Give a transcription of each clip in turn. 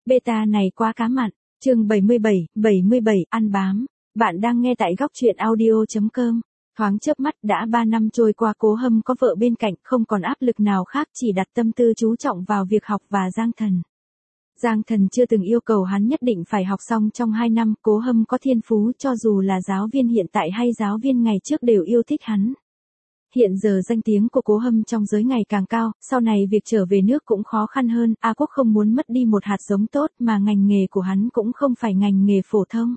Beta này quá cá mặn. Chương 77, ăn bám. Bạn đang nghe tại góc truyện audio.com. Thoáng chớp mắt đã 3 năm trôi qua, Cố Hâm có vợ bên cạnh, không còn áp lực nào khác, chỉ đặt tâm tư chú trọng vào việc học và Giang Thần. Giang Thần chưa từng yêu cầu hắn nhất định phải học xong trong 2 năm, Cố Hâm có thiên phú, cho dù là giáo viên hiện tại hay giáo viên ngày trước đều yêu thích hắn. Hiện giờ danh tiếng của Cố Hâm trong giới ngày càng cao, sau này việc trở về nước cũng khó khăn hơn, A Quốc không muốn mất đi một hạt giống tốt, mà ngành nghề của hắn cũng không phải ngành nghề phổ thông.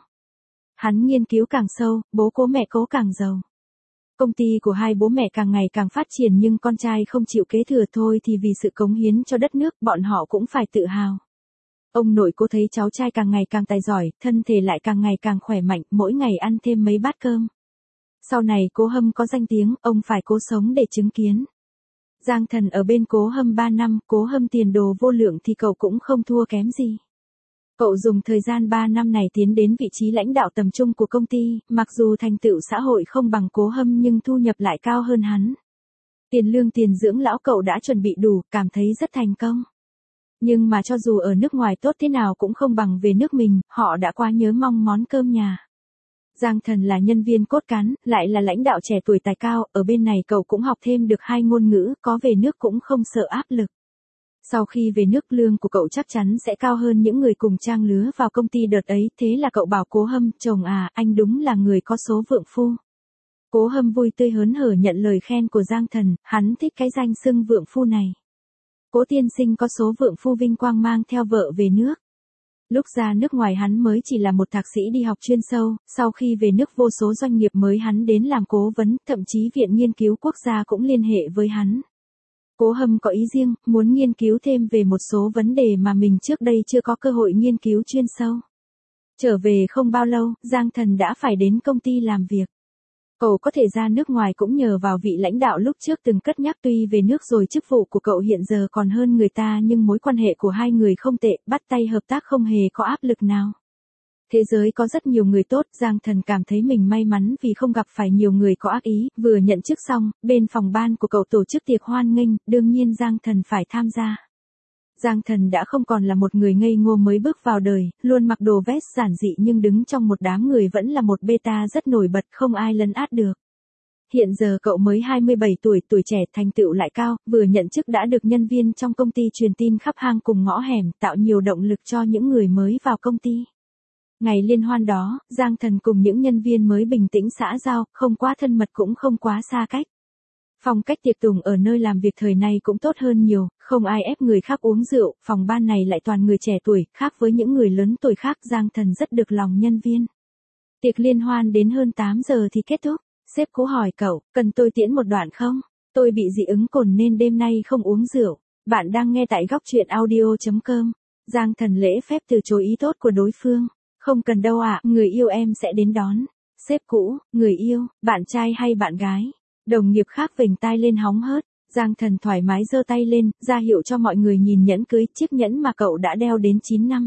Hắn nghiên cứu càng sâu, bố Cố mẹ Cố càng giàu. Công ty của hai bố mẹ càng ngày càng phát triển, nhưng con trai không chịu kế thừa thôi thì vì sự cống hiến cho đất nước, bọn họ cũng phải tự hào. Ông nội Cố thấy cháu trai càng ngày càng tài giỏi, thân thể lại càng ngày càng khỏe mạnh, mỗi ngày ăn thêm mấy bát cơm. Sau này Cố Hâm có danh tiếng, ông phải cố sống để chứng kiến. Giang Thần ở bên Cố Hâm 3 năm, Cố Hâm tiền đồ vô lượng thì cậu cũng không thua kém gì. Cậu dùng thời gian 3 năm này tiến đến vị trí lãnh đạo tầm trung của công ty, mặc dù thành tựu xã hội không bằng Cố Hâm nhưng thu nhập lại cao hơn hắn. Tiền lương tiền dưỡng lão cậu đã chuẩn bị đủ, cảm thấy rất thành công. Nhưng mà cho dù ở nước ngoài tốt thế nào cũng không bằng về nước mình, họ đã quá nhớ mong món cơm nhà. Giang Thần là nhân viên cốt cán, lại là lãnh đạo trẻ tuổi tài cao, ở bên này cậu cũng học thêm được 2 ngôn ngữ, có về nước cũng không sợ áp lực. Sau khi về nước, lương của cậu chắc chắn sẽ cao hơn những người cùng trang lứa vào công ty đợt ấy, thế là cậu bảo Cố Hâm, chồng à, anh đúng là người có số vượng phu. Cố Hâm vui tươi hớn hở nhận lời khen của Giang Thần, hắn thích cái danh xưng vượng phu này. Cố tiên sinh có số vượng phu vinh quang mang theo vợ về nước. Lúc ra nước ngoài hắn mới chỉ là một thạc sĩ đi học chuyên sâu, sau khi về nước vô số doanh nghiệp mới hắn đến làm cố vấn, thậm chí Viện Nghiên cứu Quốc gia cũng liên hệ với hắn. Cố Hâm có ý riêng, muốn nghiên cứu thêm về một số vấn đề mà mình trước đây chưa có cơ hội nghiên cứu chuyên sâu. Trở về không bao lâu, Giang Thần đã phải đến công ty làm việc. Cậu có thể ra nước ngoài cũng nhờ vào vị lãnh đạo lúc trước từng cất nhắc, tuy về nước rồi chức vụ của cậu hiện giờ còn hơn người ta nhưng mối quan hệ của hai người không tệ, bắt tay hợp tác không hề có áp lực nào. Thế giới có rất nhiều người tốt, Giang Thần cảm thấy mình may mắn vì không gặp phải nhiều người có ác ý, vừa nhận chức xong, bên phòng ban của cậu tổ chức tiệc hoan nghênh, đương nhiên Giang Thần phải tham gia. Giang Thần đã không còn là một người ngây ngô mới bước vào đời, luôn mặc đồ vest giản dị nhưng đứng trong một đám người vẫn là một beta rất nổi bật, không ai lấn át được. Hiện giờ cậu mới 27 tuổi, tuổi trẻ thành tựu lại cao, vừa nhận chức đã được nhân viên trong công ty truyền tin khắp hang cùng ngõ hẻm, tạo nhiều động lực cho những người mới vào công ty. Ngày liên hoan đó, Giang Thần cùng những nhân viên mới bình tĩnh xã giao, không quá thân mật cũng không quá xa cách. Phong cách tiệc tùng ở nơi làm việc thời này cũng tốt hơn nhiều, không ai ép người khác uống rượu, phòng ban này lại toàn người trẻ tuổi, khác với những người lớn tuổi khác. Giang Thần rất được lòng nhân viên. Tiệc liên hoan đến hơn 8 giờ thì kết thúc, sếp Cố hỏi cậu, cần tôi tiễn một đoạn không? Tôi bị dị ứng cồn nên đêm nay không uống rượu. Bạn đang nghe tại góc truyện audio.com. Giang Thần lễ phép từ chối ý tốt của đối phương. Không cần đâu ạ, người yêu em sẽ đến đón. Sếp cũ, người yêu, bạn trai hay bạn gái? Đồng nghiệp khác vểnh tai lên hóng hớt. Giang Thần thoải mái giơ tay lên, ra hiệu cho mọi người nhìn nhẫn cưới, chiếc nhẫn mà cậu đã đeo đến 9 năm.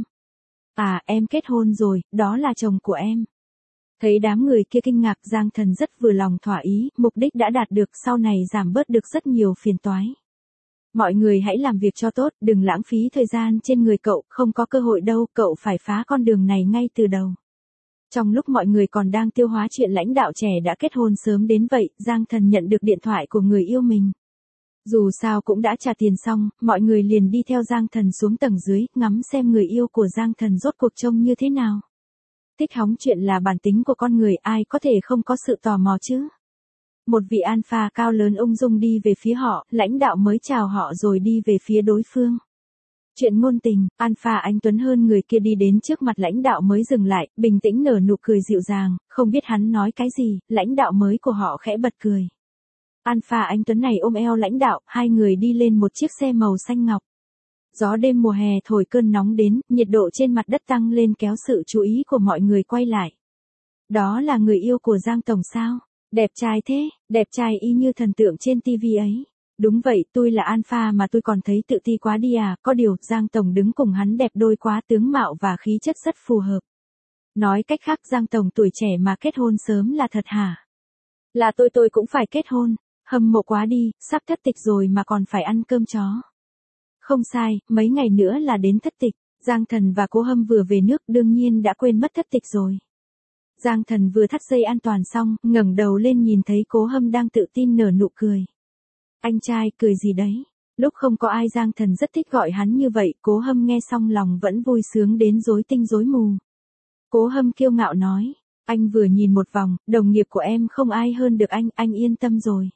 À, em kết hôn rồi, đó là chồng của em. Thấy đám người kia kinh ngạc, Giang Thần rất vừa lòng thỏa ý, mục đích đã đạt được, sau này giảm bớt được rất nhiều phiền toái. Mọi người hãy làm việc cho tốt, đừng lãng phí thời gian trên người cậu, không có cơ hội đâu, cậu phải phá con đường này ngay từ đầu. Trong lúc mọi người còn đang tiêu hóa chuyện lãnh đạo trẻ đã kết hôn sớm đến vậy, Giang Thần nhận được điện thoại của người yêu mình. Dù sao cũng đã trả tiền xong, mọi người liền đi theo Giang Thần xuống tầng dưới, ngắm xem người yêu của Giang Thần rốt cuộc trông như thế nào. Thích hóng chuyện là bản tính của con người, ai có thể không có sự tò mò chứ. Một vị alpha cao lớn ung dung đi về phía họ, lãnh đạo mới chào họ rồi đi về phía đối phương. Chuyện ngôn tình, alpha anh tuấn hơn người kia đi đến trước mặt lãnh đạo mới dừng lại, bình tĩnh nở nụ cười dịu dàng, không biết hắn nói cái gì, lãnh đạo mới của họ khẽ bật cười. Alpha anh tuấn này ôm eo lãnh đạo, hai người đi lên một chiếc xe màu xanh ngọc. Gió đêm mùa hè thổi cơn nóng đến, nhiệt độ trên mặt đất tăng lên kéo sự chú ý của mọi người quay lại. Đó là người yêu của Giang Tổng sao? Đẹp trai thế, đẹp trai y như thần tượng trên TV ấy. Đúng vậy, tôi là alpha mà tôi còn thấy tự ti quá đi à, có điều, Giang Tổng đứng cùng hắn đẹp đôi quá, tướng mạo và khí chất rất phù hợp. Nói cách khác, Giang Tổng tuổi trẻ mà kết hôn sớm là thật hả? Là tôi cũng phải kết hôn, hâm mộ quá đi, sắp thất tịch rồi mà còn phải ăn cơm chó. Không sai, mấy ngày nữa là đến thất tịch. Giang Thần và Cố Hâm vừa về nước đương nhiên đã quên mất thất tịch rồi. Giang Thần vừa thắt dây an toàn xong, ngẩng đầu lên nhìn thấy Cố Hâm đang tự tin nở nụ cười. Anh trai cười gì đấy? Lúc không có ai Giang Thần rất thích gọi hắn như vậy, Cố Hâm nghe xong lòng vẫn vui sướng đến rối tinh rối mù. Cố Hâm kiêu ngạo nói, anh vừa nhìn một vòng, đồng nghiệp của em không ai hơn được anh yên tâm rồi.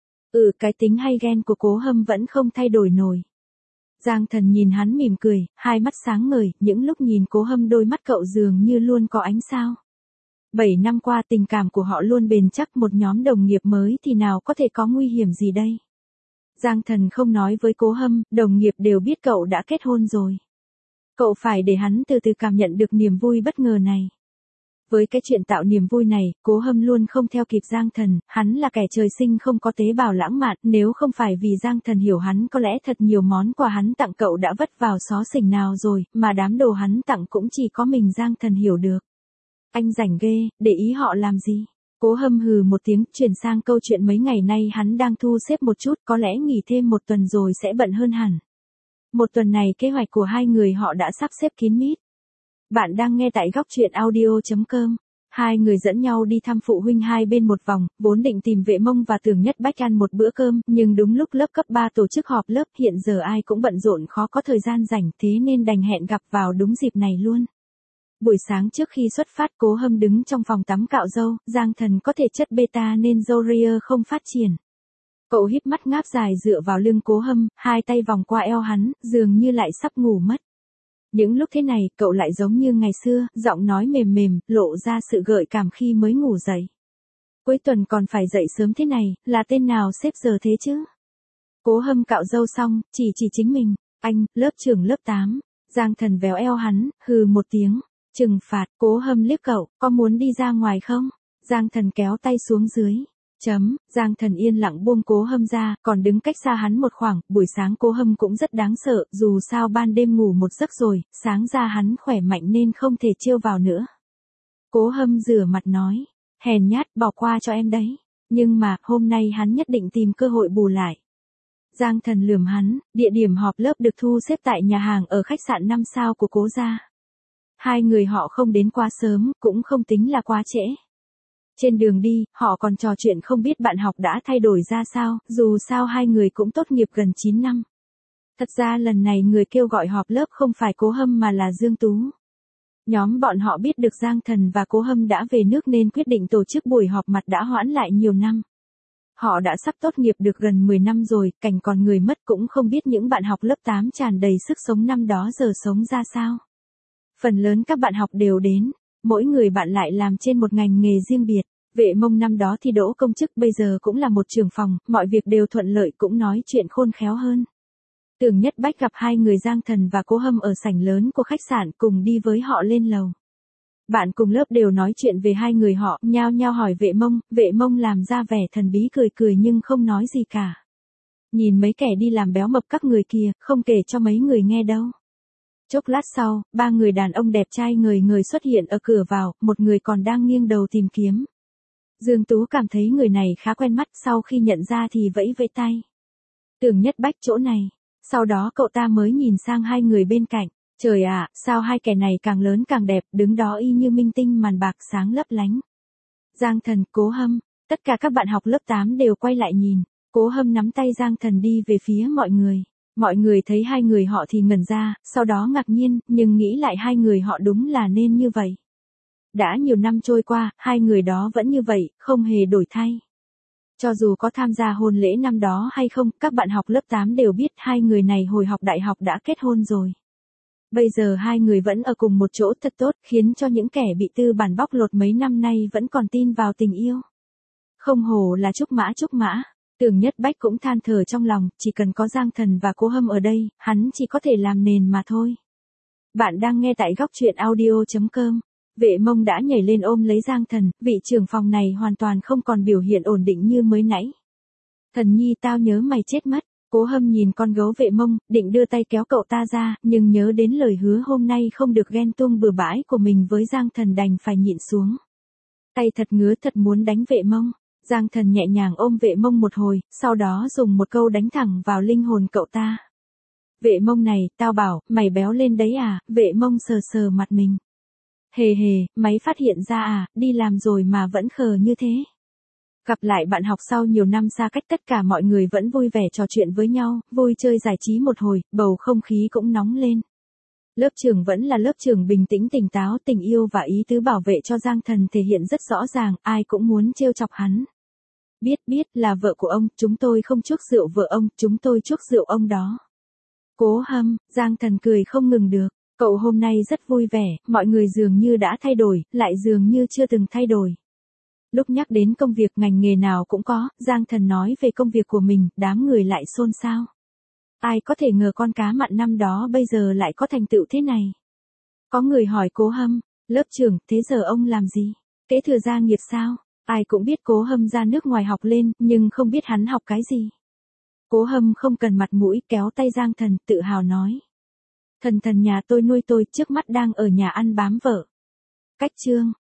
Cái tính hay ghen của Cố Hâm vẫn không thay đổi nổi. Giang Thần nhìn hắn mỉm cười, hai mắt sáng ngời, những lúc nhìn Cố Hâm đôi mắt cậu dường như luôn có ánh sao. 7 năm qua tình cảm của họ luôn bền chắc, một nhóm đồng nghiệp mới thì nào có thể có nguy hiểm gì đây. Giang Thần không nói với Cố Hâm, đồng nghiệp đều biết cậu đã kết hôn rồi. Cậu phải để hắn từ từ cảm nhận được niềm vui bất ngờ này. Với cái chuyện tạo niềm vui này, Cố Hâm luôn không theo kịp Giang Thần, hắn là kẻ trời sinh không có tế bào lãng mạn, nếu không phải vì Giang Thần hiểu hắn có lẽ thật nhiều món quà hắn tặng cậu đã vất vào xó xỉnh nào rồi, mà đám đồ hắn tặng cũng chỉ có mình Giang Thần hiểu được. Anh rảnh ghê, để ý họ làm gì? Cố Hâm hừ một tiếng, chuyển sang câu chuyện mấy ngày nay hắn đang thu xếp một chút, có lẽ nghỉ thêm một tuần rồi sẽ bận hơn hẳn. Một tuần này kế hoạch của hai người họ đã sắp xếp kín mít. Bạn đang nghe tại góc truyện audio.com. Hai người dẫn nhau đi thăm phụ huynh hai bên một vòng, vốn định tìm Vệ Mông và Tưởng Nhất Bách ăn một bữa cơm, nhưng đúng lúc lớp cấp 3 tổ chức họp lớp, hiện giờ ai cũng bận rộn khó có thời gian rảnh, thế nên đành hẹn gặp vào đúng dịp này luôn. Buổi sáng trước khi xuất phát, Cố Hâm đứng trong phòng tắm cạo râu, Giang Thần có thể chất beta nên râu ria không phát triển. Cậu híp mắt ngáp dài dựa vào lưng Cố Hâm, hai tay vòng qua eo hắn, dường như lại sắp ngủ mất. Những lúc thế này, cậu lại giống như ngày xưa, giọng nói mềm mềm, lộ ra sự gợi cảm khi mới ngủ dậy. Cuối tuần còn phải dậy sớm thế này, là tên nào xếp giờ thế chứ? Cố Hâm cạo râu xong, chỉ chính mình, anh, lớp trưởng lớp 8. Giang Thần véo eo hắn, hừ một tiếng. Trừng phạt. Cố Hâm liếc cậu, có muốn đi ra ngoài không? Giang Thần kéo tay xuống dưới. Giang Thần yên lặng buông Cố Hâm ra, còn đứng cách xa hắn một khoảng, buổi sáng Cố Hâm cũng rất đáng sợ, dù sao ban đêm ngủ một giấc rồi, sáng ra hắn khỏe mạnh nên không thể trêu vào nữa. Cố Hâm rửa mặt nói, hèn nhát, bỏ qua cho em đấy. Nhưng mà, hôm nay hắn nhất định tìm cơ hội bù lại. Giang Thần lườm hắn, địa điểm họp lớp được thu xếp tại nhà hàng ở khách sạn 5 sao của Cố gia. Hai người họ không đến quá sớm, cũng không tính là quá trễ. Trên đường đi, họ còn trò chuyện không biết bạn học đã thay đổi ra sao, dù sao hai người cũng tốt nghiệp gần 9 năm. Thật ra lần này người kêu gọi họp lớp không phải Cố Hâm mà là Dương Tú. Nhóm bọn họ biết được Giang Thần và Cố Hâm đã về nước nên quyết định tổ chức buổi họp mặt đã hoãn lại nhiều năm. Họ đã sắp tốt nghiệp được gần 10 năm rồi, cảnh còn người mất cũng không biết những bạn học lớp 8 tràn đầy sức sống năm đó giờ sống ra sao. Phần lớn các bạn học đều đến, mỗi người bạn lại làm trên một ngành nghề riêng biệt. Vệ Mông năm đó thi đỗ công chức bây giờ cũng là một trưởng phòng, mọi việc đều thuận lợi cũng nói chuyện khôn khéo hơn. Tưởng Nhất Bách gặp hai người Giang Thần và Cố Hâm ở sảnh lớn của khách sạn cùng đi với họ lên lầu. Bạn cùng lớp đều nói chuyện về hai người họ, nhao nhao hỏi Vệ Mông làm ra vẻ thần bí cười nhưng không nói gì cả. Nhìn mấy kẻ đi làm béo mập các người kia, không kể cho mấy người nghe đâu. Chốc lát sau, ba người đàn ông đẹp trai người xuất hiện ở cửa vào, một người còn đang nghiêng đầu tìm kiếm. Dương Tú cảm thấy người này khá quen mắt, sau khi nhận ra thì vẫy vẫy tay. Tưởng Nhất Bách chỗ này. Sau đó cậu ta mới nhìn sang hai người bên cạnh. Trời ạ, sao hai kẻ này càng lớn càng đẹp, đứng đó y như minh tinh màn bạc sáng lấp lánh. Giang Thần, Cố Hâm, tất cả các bạn học lớp 8 đều quay lại nhìn. Cố Hâm nắm tay Giang Thần đi về phía mọi người. Mọi người thấy hai người họ thì ngẩn ra, sau đó ngạc nhiên, nhưng nghĩ lại hai người họ đúng là nên như vậy. Đã nhiều năm trôi qua, hai người đó vẫn như vậy, không hề đổi thay. Cho dù có tham gia hôn lễ năm đó hay không, các bạn học lớp 8 đều biết hai người này hồi học đại học đã kết hôn rồi. Bây giờ hai người vẫn ở cùng một chỗ thật tốt, khiến cho những kẻ bị tư bản bóc lột mấy năm nay vẫn còn tin vào tình yêu. Không hổ là trúc mã. Tưởng Nhất Bách cũng than thở trong lòng, chỉ cần có Giang Thần và Cố Hâm ở đây, hắn chỉ có thể làm nền mà thôi. Bạn đang nghe tại góc truyện audio.com. Vệ Mông đã nhảy lên ôm lấy Giang Thần, vị trưởng phòng này hoàn toàn không còn biểu hiện ổn định như mới nãy. Thần nhi tao nhớ mày chết mất. Cố Hâm nhìn con gấu Vệ Mông, định đưa tay kéo cậu ta ra, nhưng nhớ đến lời hứa hôm nay không được ghen tuông bừa bãi của mình với Giang Thần đành phải nhịn xuống. Tay thật ngứa thật muốn đánh Vệ Mông. Giang Thần nhẹ nhàng ôm Vệ Mông một hồi, sau đó dùng một câu đánh thẳng vào linh hồn cậu ta. Vệ Mông này, tao bảo, mày béo lên đấy à, Vệ Mông sờ sờ mặt mình. Hề hề, máy phát hiện ra à, đi làm rồi mà vẫn khờ như thế. Gặp lại bạn học sau nhiều năm xa cách, tất cả mọi người vẫn vui vẻ trò chuyện với nhau, vui chơi giải trí một hồi, bầu không khí cũng nóng lên. Lớp trưởng vẫn là lớp trưởng bình tĩnh tỉnh táo, tình yêu và ý tứ bảo vệ cho Giang Thần thể hiện rất rõ ràng, ai cũng muốn trêu chọc hắn. Biết là vợ của ông, chúng tôi không chuốc rượu vợ ông, chúng tôi chuốc rượu ông đó. Cố Hâm, Giang Thần cười không ngừng được, cậu hôm nay rất vui vẻ, mọi người dường như đã thay đổi, lại dường như chưa từng thay đổi. Lúc nhắc đến công việc ngành nghề nào cũng có, Giang Thần nói về công việc của mình, đám người lại xôn xao. Ai có thể ngờ con cá mặn năm đó bây giờ lại có thành tựu thế này. Có người hỏi Cố Hâm, lớp trưởng, thế giờ ông làm gì? Kế thừa gia nghiệp sao? Ai cũng biết Cố Hâm ra nước ngoài học lên, nhưng không biết hắn học cái gì. Cố Hâm không cần mặt mũi, kéo tay Giang Thần, tự hào nói. Thần nhà tôi nuôi tôi, trước mắt đang ở nhà ăn bám vợ. Cách chương